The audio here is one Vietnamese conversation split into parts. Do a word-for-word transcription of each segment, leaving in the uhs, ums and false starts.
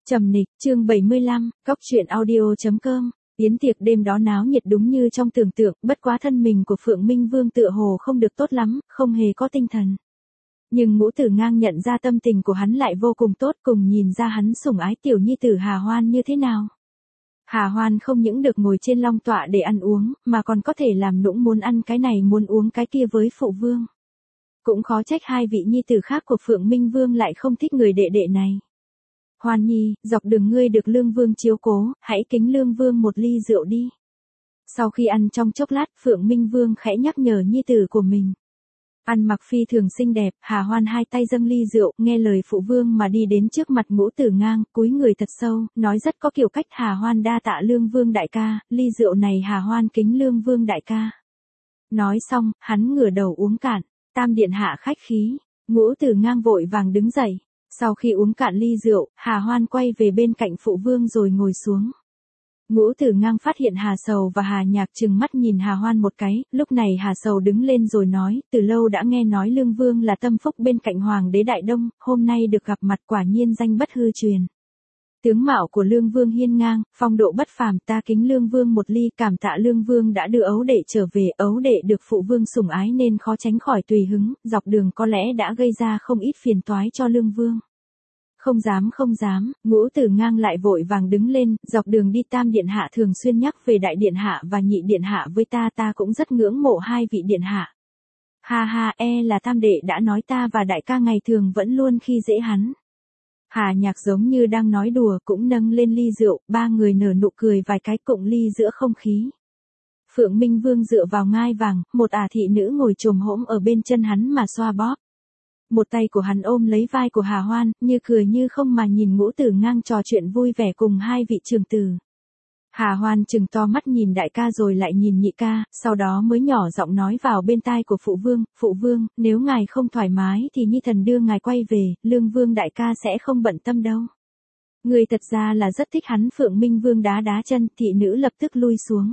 Trầm nịch, chương bảy mươi lăm, cóc truyện audio.com. Yến tiệc đêm đó náo nhiệt đúng như trong tưởng tượng, bất quá thân mình của Phượng Minh Vương tựa hồ không được tốt lắm, không hề có tinh thần. Nhưng Ngũ Tử Ngang nhận ra tâm tình của hắn lại vô cùng tốt, cùng nhìn ra hắn sủng ái tiểu nhi tử Hà Hoan như thế nào. Hà Hoan không những được ngồi trên long tọa để ăn uống, mà còn có thể làm nũng muốn ăn cái này muốn uống cái kia với phụ vương. Cũng khó trách hai vị nhi tử khác của Phượng Minh Vương lại không thích người đệ đệ này. Hoan nhi, dọc đường ngươi được Lương Vương chiếu cố, hãy kính Lương Vương một ly rượu đi. Sau khi ăn trong chốc lát, Phượng Minh Vương khẽ nhắc nhở nhi tử của mình. Ăn mặc phi thường xinh đẹp, Hà Hoan hai tay dâng ly rượu, nghe lời phụ vương mà đi đến trước mặt Ngũ Tử Ngang, cúi người thật sâu, nói rất có kiểu cách. Hà Hoan đa tạ Lương Vương đại ca, ly rượu này Hà Hoan kính Lương Vương đại ca. Nói xong, hắn ngửa đầu uống cạn, Tam điện hạ khách khí. Ngũ Tử Ngang vội vàng đứng dậy. Sau khi uống cạn ly rượu, Hà Hoan quay về bên cạnh phụ vương rồi ngồi xuống. Ngũ Tử Ngang phát hiện Hà Sầu và Hà Nhạc trừng mắt nhìn Hà Hoan một cái, lúc này Hà Sầu đứng lên rồi nói, từ lâu đã nghe nói Lương Vương là tâm phúc bên cạnh Hoàng đế Đại Đông, hôm nay được gặp mặt quả nhiên danh bất hư truyền. Tướng mạo của Lương Vương hiên ngang, phong độ bất phàm, ta kính Lương Vương một ly, cảm tạ Lương Vương đã đưa ấu đệ trở về, ấu đệ được phụ vương sủng ái nên khó tránh khỏi tùy hứng, dọc đường có lẽ đã gây ra không ít phiền toái cho Lương Vương. Không dám không dám, Ngũ Tử Ngang lại vội vàng đứng lên, dọc đường đi Tam điện hạ thường xuyên nhắc về Đại điện hạ và Nhị điện hạ với ta, ta cũng rất ngưỡng mộ hai vị điện hạ. Ha ha, e là Tam đệ đã nói ta và đại ca ngày thường vẫn luôn khi dễ hắn. Hà Nhạc giống như đang nói đùa cũng nâng lên ly rượu, ba người nở nụ cười vài cái cụng ly giữa không khí. Phượng Minh Vương dựa vào ngai vàng, một ả thị nữ ngồi chồm hổm ở bên chân hắn mà xoa bóp. Một tay của hắn ôm lấy vai của Hà Hoan, như cười như không mà nhìn Ngũ Tử Ngang trò chuyện vui vẻ cùng hai vị trường tử. Hà Hoan trừng to mắt nhìn đại ca rồi lại nhìn nhị ca, sau đó mới nhỏ giọng nói vào bên tai của phụ vương, phụ vương, nếu ngài không thoải mái thì nhi thần đưa ngài quay về, Lương Vương đại ca sẽ không bận tâm đâu. Người thật ra là rất thích hắn. Phượng Minh Vương đá đá chân, thị nữ lập tức lui xuống.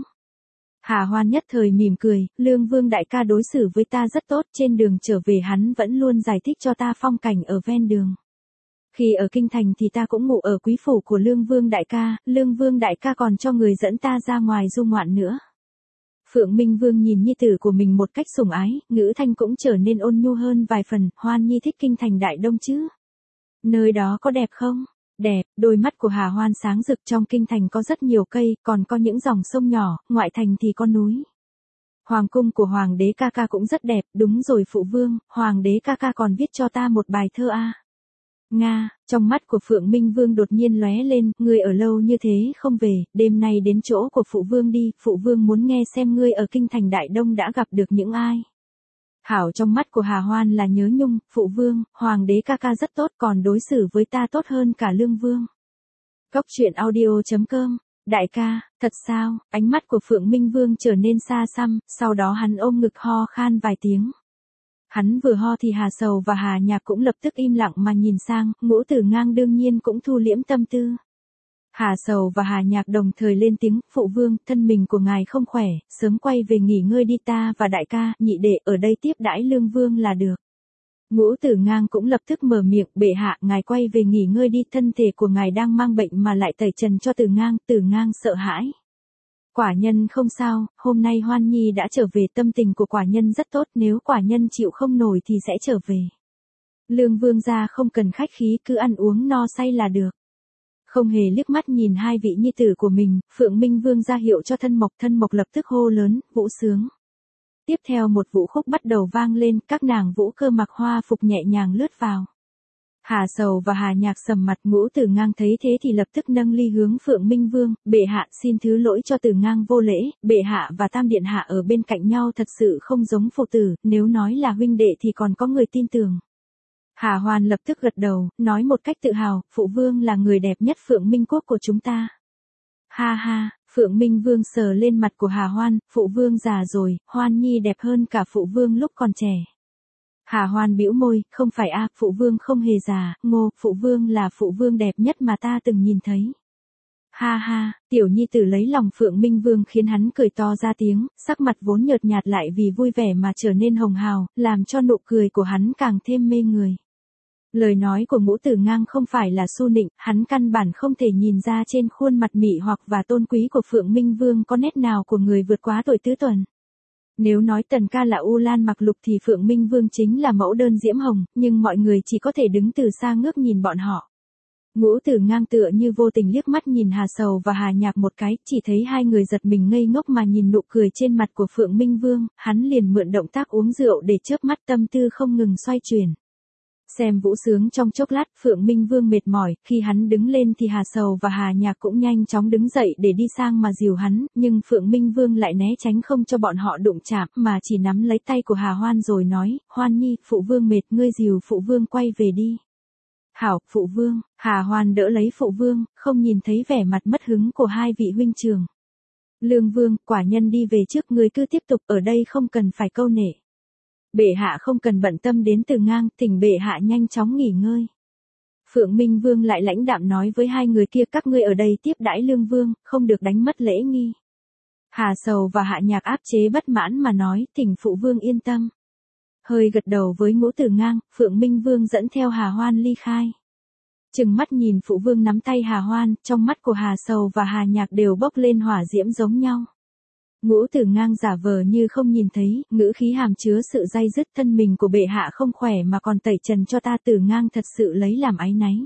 Hà Hoan nhất thời mỉm cười, Lương Vương đại ca đối xử với ta rất tốt, trên đường trở về hắn vẫn luôn giải thích cho ta phong cảnh ở ven đường. Khi ở kinh thành thì ta cũng ngủ ở quý phủ của Lương Vương đại ca, Lương Vương đại ca còn cho người dẫn ta ra ngoài du ngoạn nữa. Phượng Minh Vương nhìn nhi tử của mình một cách sủng ái, ngữ thanh cũng trở nên ôn nhu hơn vài phần, Hoan nhi thích kinh thành Đại Đông chứ? Nơi đó có đẹp không? Đẹp, đôi mắt của Hà Hoan sáng rực. Trong kinh thành có rất nhiều cây, còn có những dòng sông nhỏ, ngoại thành thì có núi. Hoàng cung của Hoàng đế ca ca cũng rất đẹp, đúng rồi phụ vương, Hoàng đế ca ca còn viết cho ta một bài thơ a. Nga, trong mắt của Phượng Minh Vương đột nhiên lóe lên, ngươi ở lâu như thế không về, đêm nay đến chỗ của phụ vương đi, phụ vương muốn nghe xem ngươi ở kinh thành Đại Đông đã gặp được những ai. Hảo, trong mắt của Hà Hoan là nhớ nhung, phụ vương, Hoàng đế ca ca rất tốt, còn đối xử với ta tốt hơn cả Lương Vương. Cóc truyện audio.com. Đại ca, thật sao? Ánh mắt của Phượng Minh Vương trở nên xa xăm, sau đó hắn ôm ngực ho khan vài tiếng. Hắn vừa ho thì Hà Sầu và Hà Nhạc cũng lập tức im lặng mà nhìn sang, Ngũ Tử Ngang đương nhiên cũng thu liễm tâm tư. Hà Sầu và Hà Nhạc đồng thời lên tiếng, phụ vương, thân mình của ngài không khỏe, sớm quay về nghỉ ngơi đi, ta và đại ca, nhị đệ ở đây tiếp đãi Lương Vương là được. Ngũ Tử Ngang cũng lập tức mở miệng, bệ hạ, ngài quay về nghỉ ngơi đi, thân thể của ngài đang mang bệnh mà lại tẩy trần cho Tử Ngang. Tử Ngang sợ hãi. Quả nhân không sao, hôm nay Hoan nhi đã trở về, tâm tình của quả nhân rất tốt, nếu quả nhân chịu không nổi thì sẽ trở về. Lương Vương gia không cần khách khí, cứ ăn uống no say là được. Không hề liếc mắt nhìn hai vị nhi tử của mình, Phượng Minh Vương ra hiệu cho Thân Mộc, Thân Mộc lập tức hô lớn, vũ sướng. Tiếp theo một vũ khúc bắt đầu vang lên, các nàng vũ cơ mặc hoa phục nhẹ nhàng lướt vào. Hà Sầu và Hà Nhạc sầm mặt. Ngũ Tử Ngang thấy thế thì lập tức nâng ly hướng Phượng Minh Vương, bệ hạ xin thứ lỗi cho Tử Ngang vô lễ, bệ hạ và Tam điện hạ ở bên cạnh nhau thật sự không giống phụ tử, nếu nói là huynh đệ thì còn có người tin tưởng. Hà Hoan lập tức gật đầu, nói một cách tự hào, phụ vương là người đẹp nhất Phượng Minh quốc của chúng ta. Ha ha, Phượng Minh Vương sờ lên mặt của Hà Hoan, phụ vương già rồi, Hoan nhi đẹp hơn cả phụ vương lúc còn trẻ. Hà Hoan bĩu môi, không phải a, phụ vương không hề già, ngô, phụ vương là phụ vương đẹp nhất mà ta từng nhìn thấy. Ha ha, tiểu nhi tử lấy lòng Phượng Minh Vương khiến hắn cười to ra tiếng, sắc mặt vốn nhợt nhạt lại vì vui vẻ mà trở nên hồng hào, làm cho nụ cười của hắn càng thêm mê người. Lời nói của Ngũ Tử Ngang không phải là su nịnh, hắn căn bản không thể nhìn ra trên khuôn mặt mị hoặc và tôn quý của Phượng Minh Vương có nét nào của người vượt quá tuổi tứ tuần. Nếu nói Tần ca là U Lan mặc lục thì Phượng Minh Vương chính là mẫu đơn diễm hồng, nhưng mọi người chỉ có thể đứng từ xa ngước nhìn bọn họ. Ngũ Tử Ngang tựa như vô tình liếc mắt nhìn Hà Sầu và Hà Nhạc một cái, chỉ thấy hai người giật mình ngây ngốc mà nhìn nụ cười trên mặt của Phượng Minh Vương, hắn liền mượn động tác uống rượu để chớp mắt tâm tư không ngừng xoay chuyển. Xem vũ sướng trong chốc lát, Phượng Minh Vương mệt mỏi, khi hắn đứng lên thì Hà Sầu và Hà Nhạc cũng nhanh chóng đứng dậy để đi sang mà dìu hắn, nhưng Phượng Minh Vương lại né tránh không cho bọn họ đụng chạm, mà chỉ nắm lấy tay của Hà Hoan rồi nói, Hoan Nhi, Phụ Vương mệt, ngươi dìu Phụ Vương quay về đi. Hảo, Phụ Vương. Hà Hoan đỡ lấy Phụ Vương, không nhìn thấy vẻ mặt mất hứng của hai vị huynh trưởng. Lương Vương, quả nhân đi về trước, ngươi cứ tiếp tục ở đây không cần phải câu nệ. Bệ hạ không cần bận tâm đến Từ Ngang, thỉnh bệ hạ nhanh chóng nghỉ ngơi. Phượng Minh Vương lại lãnh đạm nói với hai người kia, các ngươi ở đây tiếp đãi Lương Vương, không được đánh mất lễ nghi. Hà Sầu và Hạ Nhạc áp chế bất mãn mà nói, thỉnh Phụ Vương yên tâm. Hơi gật đầu với Ngũ Tử Ngang, Phượng Minh Vương dẫn theo Hà Hoan ly khai. Chừng mắt nhìn Phụ Vương nắm tay Hà Hoan, trong mắt của Hà Sầu và Hà Nhạc đều bốc lên hỏa diễm giống nhau. Ngũ Tử Ngang giả vờ như không nhìn thấy, ngữ khí hàm chứa sự day dứt, thân mình của bệ hạ không khỏe mà còn tẩy trần cho ta. Tử Ngang thật sự lấy làm áy náy.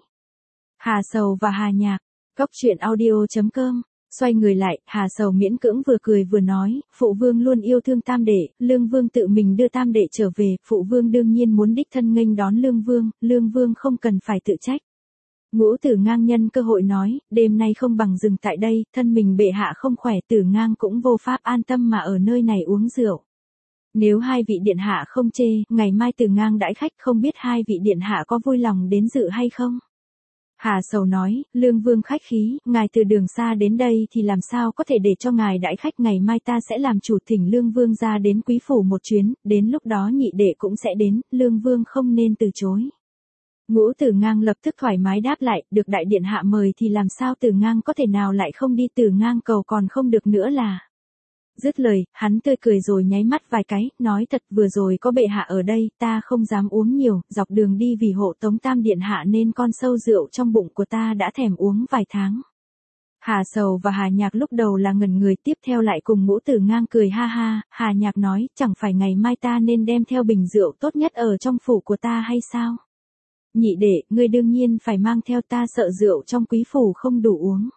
Hà Sầu và Hà Nhạc, Cóc Truyện Audio chấm com. Xoay người lại, Hà Sầu miễn cưỡng vừa cười vừa nói, Phụ Vương luôn yêu thương Tam Đệ, Lương Vương tự mình đưa Tam Đệ trở về, Phụ Vương đương nhiên muốn đích thân nghênh đón Lương Vương, Lương Vương không cần phải tự trách. Ngũ Tử Ngang nhân cơ hội nói, đêm nay không bằng dừng tại đây, thân mình bệ hạ không khỏe, Tử Ngang cũng vô pháp an tâm mà ở nơi này uống rượu. Nếu hai vị điện hạ không chê, ngày mai Tử Ngang đãi khách, không biết hai vị điện hạ có vui lòng đến dự hay không? Hà Sầu nói, Lương Vương khách khí, ngài từ đường xa đến đây thì làm sao có thể để cho ngài đãi khách, ngày mai ta sẽ làm chủ thỉnh Lương Vương ra đến quý phủ một chuyến, đến lúc đó nhị đệ cũng sẽ đến, Lương Vương không nên từ chối. Ngũ Tử Ngang lập tức thoải mái đáp lại, được đại điện hạ mời thì làm sao Tử Ngang có thể nào lại không đi, Tử Ngang cầu còn không được nữa là. Dứt lời, hắn tươi cười rồi nháy mắt vài cái, nói thật vừa rồi có bệ hạ ở đây, ta không dám uống nhiều, dọc đường đi vì hộ tống Tam điện hạ nên con sâu rượu trong bụng của ta đã thèm uống vài tháng. Hà Sầu và Hà Nhạc lúc đầu là ngẩn người, tiếp theo lại cùng Ngũ Tử Ngang cười ha ha, Hà Nhạc nói, chẳng phải ngày mai ta nên đem theo bình rượu tốt nhất ở trong phủ của ta hay sao? Nhị đệ, ngươi đương nhiên phải mang theo, ta sợ rượu trong quý phủ không đủ uống.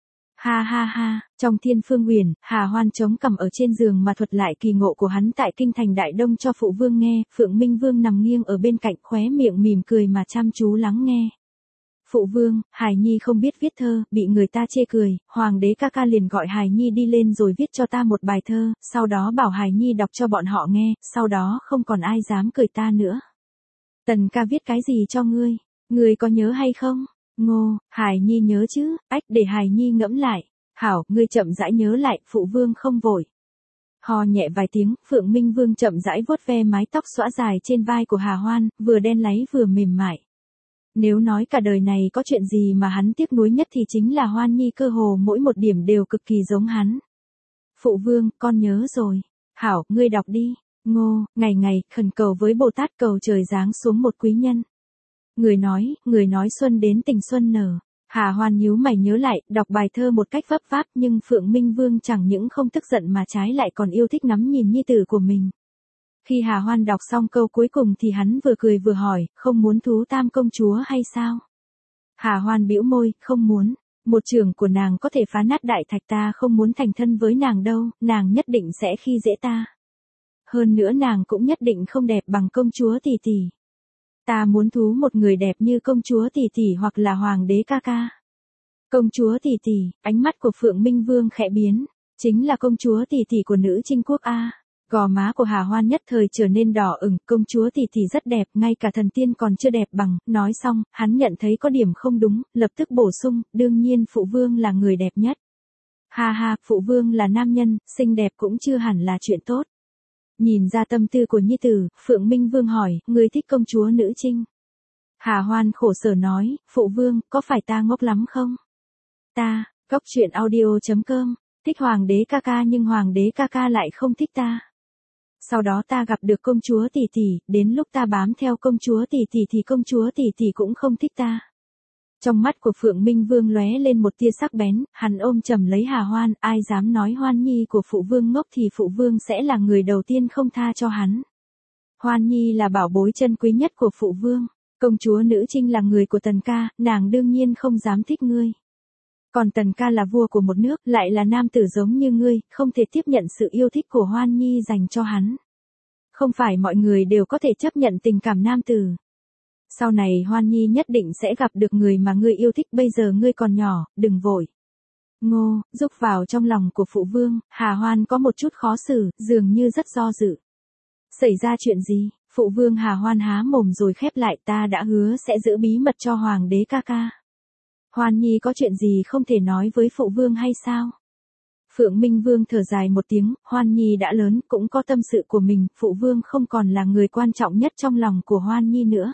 Ha ha ha, trong Thiên Phương Uyển, Hà Hoan chống cằm ở trên giường mà thuật lại kỳ ngộ của hắn tại kinh thành Đại Đông cho Phụ Vương nghe, Phượng Minh Vương nằm nghiêng ở bên cạnh khóe miệng mỉm cười mà chăm chú lắng nghe. Phụ Vương, Hải Nhi không biết viết thơ, bị người ta chê cười, Hoàng đế ca ca liền gọi Hải Nhi đi lên rồi viết cho ta một bài thơ, sau đó bảo Hải Nhi đọc cho bọn họ nghe, sau đó không còn ai dám cười ta nữa. Tần ca viết cái gì cho ngươi? Ngươi có nhớ hay không? Ngô, Hải Nhi nhớ chứ, ách để Hải Nhi ngẫm lại. Hảo, ngươi chậm rãi nhớ lại, Phụ Vương không vội. Ho nhẹ vài tiếng, Phượng Minh Vương chậm rãi vuốt ve mái tóc xõa dài trên vai của Hà Hoan, vừa đen láy vừa mềm mại. Nếu nói cả đời này có chuyện gì mà hắn tiếc nuối nhất thì chính là Hoan Nhi, cơ hồ mỗi một điểm đều cực kỳ giống hắn. Phụ Vương, con nhớ rồi. Hảo, ngươi đọc đi. Ngô, ngày ngày, khẩn cầu với Bồ Tát cầu trời giáng xuống một quý nhân. Người nói, người nói xuân đến tình xuân nở. Hà Hoan nhíu mày nhớ lại, đọc bài thơ một cách vấp váp, nhưng Phượng Minh Vương chẳng những không tức giận mà trái lại còn yêu thích ngắm nhìn nhi tử của mình. Khi Hà Hoan đọc xong câu cuối cùng thì hắn vừa cười vừa hỏi, không muốn thú tam công chúa hay sao? Hà Hoan bĩu môi, không muốn. Một trường của nàng có thể phá nát đại thạch, ta không muốn thành thân với nàng đâu, nàng nhất định sẽ khi dễ ta. Hơn nữa nàng cũng nhất định không đẹp bằng công chúa tỷ tỷ. Ta muốn thú một người đẹp như công chúa tỷ tỷ hoặc là hoàng đế ca ca. Công chúa tỷ tỷ, ánh mắt của Phượng Minh Vương khẽ biến, chính là công chúa tỷ tỷ của nữ Trinh quốc a. Gò má của Hà Hoan nhất thời trở nên đỏ ửng, công chúa tỷ tỷ rất đẹp, ngay cả thần tiên còn chưa đẹp bằng. Nói xong, hắn nhận thấy có điểm không đúng, lập tức bổ sung, đương nhiên Phụ Vương là người đẹp nhất. Ha ha, Phụ Vương là nam nhân, xinh đẹp cũng chưa hẳn là chuyện tốt. Nhìn ra tâm tư của nhi tử, Phượng Minh Vương hỏi, ngươi thích công chúa nữ Trinh? Hà Hoan khổ sở nói, Phụ Vương, có phải ta ngốc lắm không? Ta, Cóc Truyện Audio chấm com, thích hoàng đế ca ca nhưng hoàng đế ca ca lại không thích ta. Sau đó ta gặp được công chúa tỷ tỷ, đến lúc ta bám theo công chúa tỷ tỷ thì công chúa tỷ tỷ cũng không thích ta. Trong mắt của Phượng Minh Vương lóe lên một tia sắc bén, hắn ôm chầm lấy Hà Hoan, ai dám nói Hoan Nhi của phụ vương ngốc thì phụ vương sẽ là người đầu tiên không tha cho hắn. Hoan Nhi là bảo bối chân quý nhất của phụ vương, công chúa nữ trinh là người của Tần ca, nàng đương nhiên không dám thích ngươi. Còn Tần ca là vua của một nước, lại là nam tử giống như ngươi, không thể tiếp nhận sự yêu thích của Hoan Nhi dành cho hắn. Không phải mọi người đều có thể chấp nhận tình cảm nam tử. Sau này Hoan Nhi nhất định sẽ gặp được người mà ngươi yêu thích, bây giờ ngươi còn nhỏ, đừng vội. Ngô, rúc vào trong lòng của phụ vương, Hà Hoan có một chút khó xử, dường như rất do dự. Xảy ra chuyện gì? Phụ vương Hà Hoan há mồm rồi khép lại, ta đã hứa sẽ giữ bí mật cho hoàng đế ca ca. Hoan Nhi có chuyện gì không thể nói với phụ vương hay sao? Phượng Minh Vương thở dài một tiếng, Hoan Nhi đã lớn, cũng có tâm sự của mình, phụ vương không còn là người quan trọng nhất trong lòng của Hoan Nhi nữa.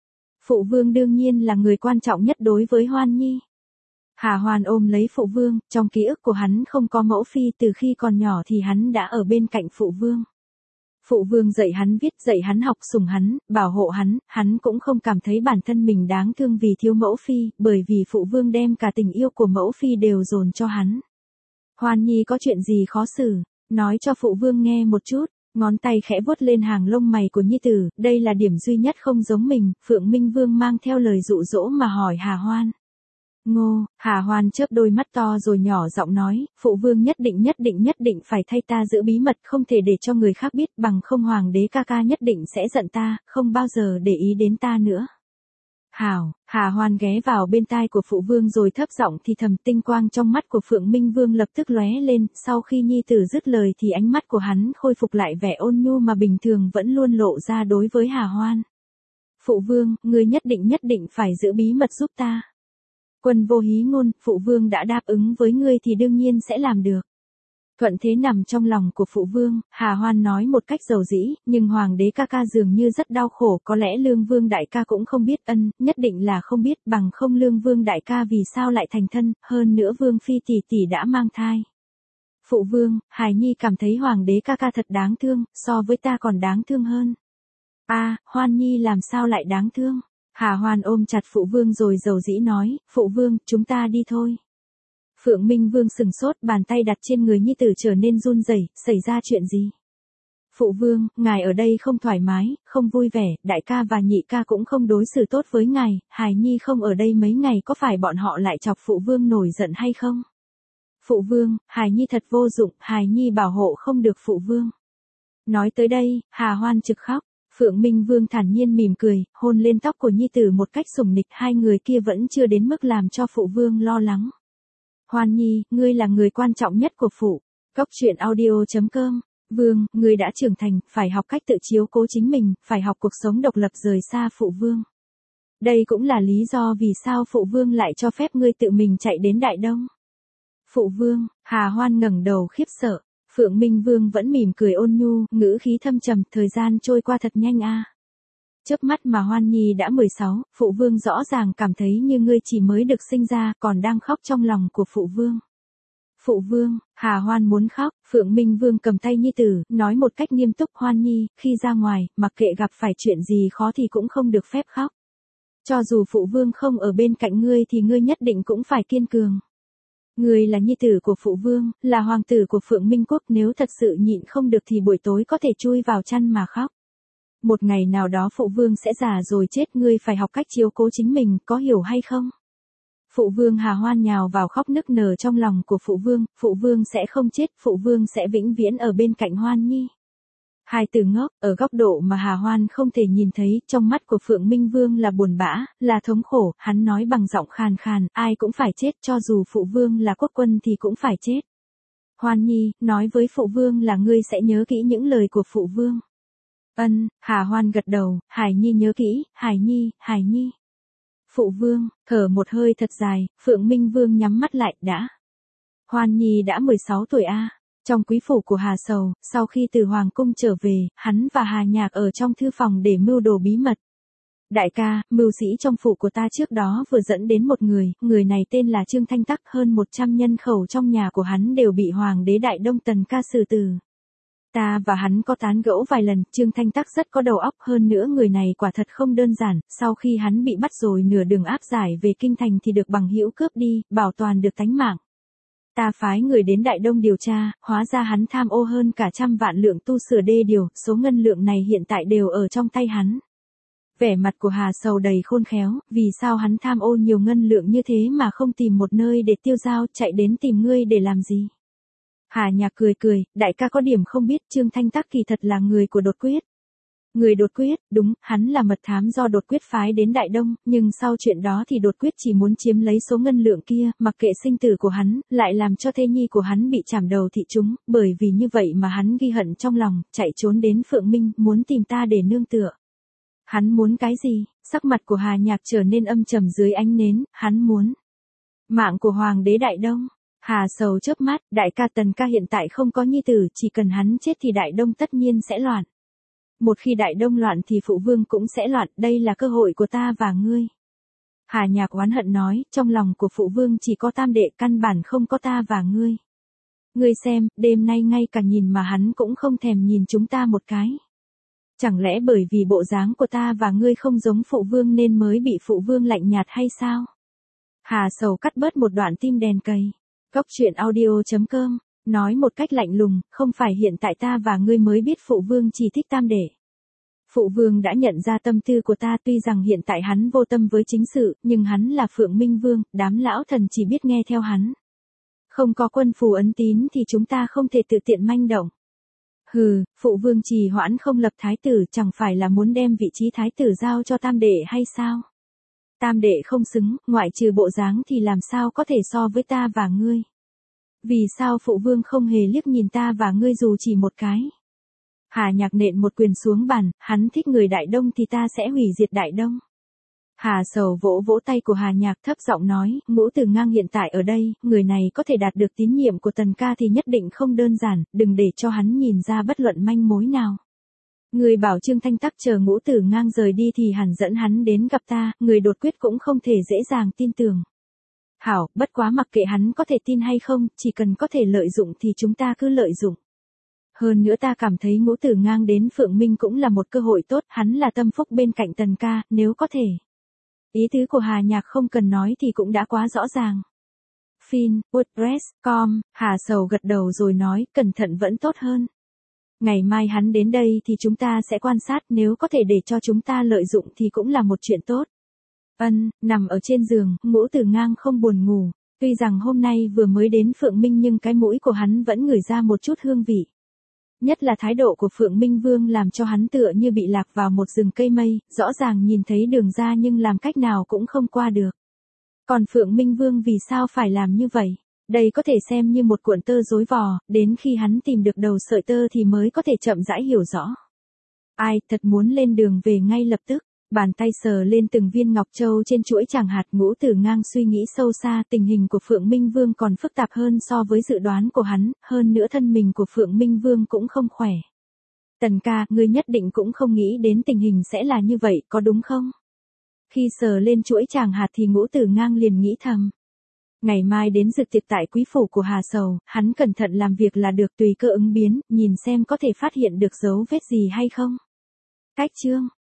Phụ vương đương nhiên là người quan trọng nhất đối với Hoan Nhi. Hà Hoan ôm lấy phụ vương, trong ký ức của hắn không có mẫu phi, từ khi còn nhỏ thì hắn đã ở bên cạnh phụ vương. Phụ vương dạy hắn viết, dạy hắn học, sủng hắn, bảo hộ hắn, hắn cũng không cảm thấy bản thân mình đáng thương vì thiếu mẫu phi, bởi vì phụ vương đem cả tình yêu của mẫu phi đều dồn cho hắn. Hoan Nhi có chuyện gì khó xử, nói cho phụ vương nghe một chút. Ngón tay khẽ vuốt lên hàng lông mày của Nhi tử, đây là điểm duy nhất không giống mình, Phượng Minh Vương mang theo lời dụ dỗ mà hỏi Hà Hoan. Ngô, Hà Hoan chớp đôi mắt to rồi nhỏ giọng nói, phụ vương nhất định nhất định nhất định phải thay ta giữ bí mật, không thể để cho người khác biết, bằng không hoàng đế ca ca nhất định sẽ giận ta, không bao giờ để ý đến ta nữa. Hảo, Hà Hoan ghé vào bên tai của phụ vương rồi thấp giọng thì thầm, tinh quang trong mắt của Phượng Minh Vương lập tức lóe lên, sau khi Nhi tử dứt lời thì ánh mắt của hắn khôi phục lại vẻ ôn nhu mà bình thường vẫn luôn lộ ra đối với Hà Hoan. Phụ vương, ngươi nhất định nhất định phải giữ bí mật giúp ta. Quân vô hí ngôn, phụ vương đã đáp ứng với ngươi thì đương nhiên sẽ làm được. Thuận thế nằm trong lòng của phụ vương, Hà Hoan nói một cách dầu dĩ, nhưng hoàng đế ca ca dường như rất đau khổ, có lẽ Lương Vương đại ca cũng không biết, ân, nhất định là không biết, bằng không Lương Vương đại ca vì sao lại thành thân, hơn nữa Vương phi tỷ tỷ đã mang thai. Phụ vương, Hải Nhi cảm thấy hoàng đế ca ca thật đáng thương, so với ta còn đáng thương hơn. A, à, Hoan Nhi làm sao lại đáng thương? Hà Hoan ôm chặt phụ vương rồi dầu dĩ nói, phụ vương, chúng ta đi thôi. Phượng Minh Vương sừng sốt, bàn tay đặt trên người Nhi tử trở nên run rẩy, xảy ra chuyện gì? Phụ vương, ngài ở đây không thoải mái, không vui vẻ, đại ca và nhị ca cũng không đối xử tốt với ngài, Hải Nhi không ở đây mấy ngày có phải bọn họ lại chọc phụ vương nổi giận hay không? Phụ vương, Hải Nhi thật vô dụng, Hải Nhi bảo hộ không được phụ vương. Nói tới đây, Hà Hoan trực khóc. Phượng Minh Vương thản nhiên mỉm cười, hôn lên tóc của Nhi tử một cách sủng nịch, hai người kia vẫn chưa đến mức làm cho phụ vương lo lắng. Hoan Nhi, ngươi là người quan trọng nhất của phụ. Cốc truyện audio chấm com. Vương, ngươi đã trưởng thành, phải học cách tự chiếu cố chính mình, phải học cuộc sống độc lập rời xa phụ vương. Đây cũng là lý do vì sao phụ vương lại cho phép ngươi tự mình chạy đến Đại Đông. Phụ vương, Hà Hoan ngẩng đầu khiếp sợ. Phượng Minh Vương vẫn mỉm cười ôn nhu, ngữ khí thâm trầm, thời gian trôi qua thật nhanh a. À. Chớp mắt mà Hoan Nhi đã mười sáu, phụ vương rõ ràng cảm thấy như ngươi chỉ mới được sinh ra, còn đang khóc trong lòng của phụ vương. Phụ vương, Hà Hoan muốn khóc, Phượng Minh Vương cầm tay Nhi tử, nói một cách nghiêm túc, Hoan Nhi, khi ra ngoài, mặc kệ gặp phải chuyện gì khó thì cũng không được phép khóc. Cho dù phụ vương không ở bên cạnh ngươi thì ngươi nhất định cũng phải kiên cường. Ngươi là nhi tử của phụ vương, là hoàng tử của Phượng Minh Quốc, nếu thật sự nhịn không được thì buổi tối có thể chui vào chăn mà khóc. Một ngày nào đó phụ vương sẽ già rồi chết, ngươi phải học cách chiếu cố chính mình, có hiểu hay không? Phụ vương Hà Hoan nhào vào khóc nức nở trong lòng của phụ vương, phụ vương sẽ không chết, phụ vương sẽ vĩnh viễn ở bên cạnh Hoan Nhi. Hai từ ngốc, ở góc độ mà Hà Hoan không thể nhìn thấy, trong mắt của Phượng Minh Vương là buồn bã, là thống khổ, hắn nói bằng giọng khàn khàn, ai cũng phải chết, cho dù phụ vương là quốc quân thì cũng phải chết. Hoan Nhi, nói với phụ vương là ngươi sẽ nhớ kỹ những lời của phụ vương. Ân, Hà Hoan gật đầu, Hải Nhi nhớ kỹ, Hải Nhi, Hải Nhi. Phụ vương, thở một hơi thật dài, Phượng Minh Vương nhắm mắt lại, đã. Hoan Nhi đã mười sáu tuổi a. À. Trong quý phủ của Hà Sầu, sau khi từ Hoàng Cung trở về, hắn và Hà Nhạc ở trong thư phòng để mưu đồ bí mật. Đại ca, mưu sĩ trong phủ của ta trước đó vừa dẫn đến một người, người này tên là Trương Thanh Tắc, hơn một trăm nhân khẩu trong nhà của hắn đều bị Hoàng đế Đại Đông Tần ca xử tử. Ta và hắn có tán gẫu vài lần, Trương Thanh Tắc rất có đầu óc, hơn nữa người này quả thật không đơn giản, sau khi hắn bị bắt rồi nửa đường áp giải về kinh thành thì được bằng hữu cướp đi, bảo toàn được tánh mạng. Ta phái người đến Đại Đông điều tra, hóa ra hắn tham ô hơn cả trăm vạn lượng tu sửa đê điều, số ngân lượng này hiện tại đều ở trong tay hắn. Vẻ mặt của Hà Sầu đầy khôn khéo, vì sao hắn tham ô nhiều ngân lượng như thế mà không tìm một nơi để tiêu dao, chạy đến tìm ngươi để làm gì? Hà Nhạc cười cười, đại ca có điểm không biết, Trương Thanh Tắc kỳ thật là người của Đột Quyết. Người Đột Quyết, đúng, hắn là mật thám do Đột Quyết phái đến Đại Đông, nhưng sau chuyện đó thì Đột Quyết chỉ muốn chiếm lấy số ngân lượng kia, mặc kệ sinh tử của hắn, lại làm cho thê nhi của hắn bị chảm đầu thị chúng, bởi vì như vậy mà hắn ghi hận trong lòng, chạy trốn đến Phượng Minh, muốn tìm ta để nương tựa. Hắn muốn cái gì? Sắc mặt của Hà Nhạc trở nên âm trầm dưới ánh nến, hắn muốn mạng của Hoàng đế Đại Đông. Hà Sầu chớp mắt, đại ca Tần ca hiện tại không có nhi tử, chỉ cần hắn chết thì Đại Đông tất nhiên sẽ loạn. Một khi Đại Đông loạn thì phụ vương cũng sẽ loạn, đây là cơ hội của ta và ngươi. Hà Nhạc oán hận nói, trong lòng của phụ vương chỉ có tam đệ, căn bản không có ta và ngươi. Ngươi xem, đêm nay ngay cả nhìn mà hắn cũng không thèm nhìn chúng ta một cái. Chẳng lẽ bởi vì bộ dáng của ta và ngươi không giống phụ vương nên mới bị phụ vương lạnh nhạt hay sao? Hà Sầu cắt bớt một đoạn tim đèn cầy. Cốc truyện audio chấm com, nói một cách lạnh lùng, không phải hiện tại ta và ngươi mới biết phụ vương chỉ thích tam đệ. Phụ vương đã nhận ra tâm tư của ta, tuy rằng hiện tại hắn vô tâm với chính sự, nhưng hắn là Phượng Minh Vương, đám lão thần chỉ biết nghe theo hắn. Không có quân phù ấn tín thì chúng ta không thể tự tiện manh động. Hừ, phụ vương trì hoãn không lập thái tử, chẳng phải là muốn đem vị trí thái tử giao cho tam đệ hay sao? Tam đệ không xứng, ngoại trừ bộ dáng thì làm sao có thể so với ta và ngươi? Vì sao phụ vương không hề liếc nhìn ta và ngươi dù chỉ một cái? Hà Nhạc nện một quyền xuống bàn, hắn thích người Đại Đông thì ta sẽ hủy diệt Đại Đông. Hà Sầu vỗ vỗ tay của Hà Nhạc thấp giọng nói, Ngũ Tử Ngang hiện tại ở đây, người này có thể đạt được tín nhiệm của Tần ca thì nhất định không đơn giản, đừng để cho hắn nhìn ra bất luận manh mối nào. Người bảo Trương Thanh Tắc chờ Ngũ Tử Ngang rời đi thì hẳn dẫn hắn đến gặp ta, người Đột Quyết cũng không thể dễ dàng tin tưởng. Hảo, bất quá mặc kệ hắn có thể tin hay không, chỉ cần có thể lợi dụng thì chúng ta cứ lợi dụng. Hơn nữa ta cảm thấy Ngũ Tử Ngang đến Phượng Minh cũng là một cơ hội tốt, hắn là tâm phúc bên cạnh Tần ca, nếu có thể. Ý tứ của Hà Nhạc không cần nói thì cũng đã quá rõ ràng. Fin, WordPress, com, Hà Sầu gật đầu rồi nói, cẩn thận vẫn tốt hơn. Ngày mai hắn đến đây thì chúng ta sẽ quan sát, nếu có thể để cho chúng ta lợi dụng thì cũng là một chuyện tốt. Ân, nằm ở trên giường, Ngũ Tử Ngang không buồn ngủ, tuy rằng hôm nay vừa mới đến Phượng Minh nhưng cái mũi của hắn vẫn ngửi ra một chút hương vị. Nhất là thái độ của Phượng Minh Vương làm cho hắn tựa như bị lạc vào một rừng cây mây, rõ ràng nhìn thấy đường ra nhưng làm cách nào cũng không qua được. Còn Phượng Minh Vương vì sao phải làm như vậy? Đây có thể xem như một cuộn tơ rối vò, đến khi hắn tìm được đầu sợi tơ thì mới có thể chậm rãi hiểu rõ. Ai, thật muốn lên đường về ngay lập tức. Bàn tay sờ lên từng viên ngọc châu trên chuỗi tràng hạt. Ngũ Tử Ngang suy nghĩ sâu xa, tình hình của Phượng Minh Vương còn phức tạp hơn so với dự đoán của hắn, hơn nữa thân mình của Phượng Minh Vương cũng không khỏe. Tần ca, ngươi nhất định cũng không nghĩ đến tình hình sẽ là như vậy, có đúng không? Khi sờ lên chuỗi tràng hạt thì Ngũ Tử Ngang liền nghĩ thầm. Ngày mai đến dự tiệc tại quý phủ của Hà Sầu, hắn cẩn thận làm việc là được, tùy cơ ứng biến, nhìn xem có thể phát hiện được dấu vết gì hay không. Cách chương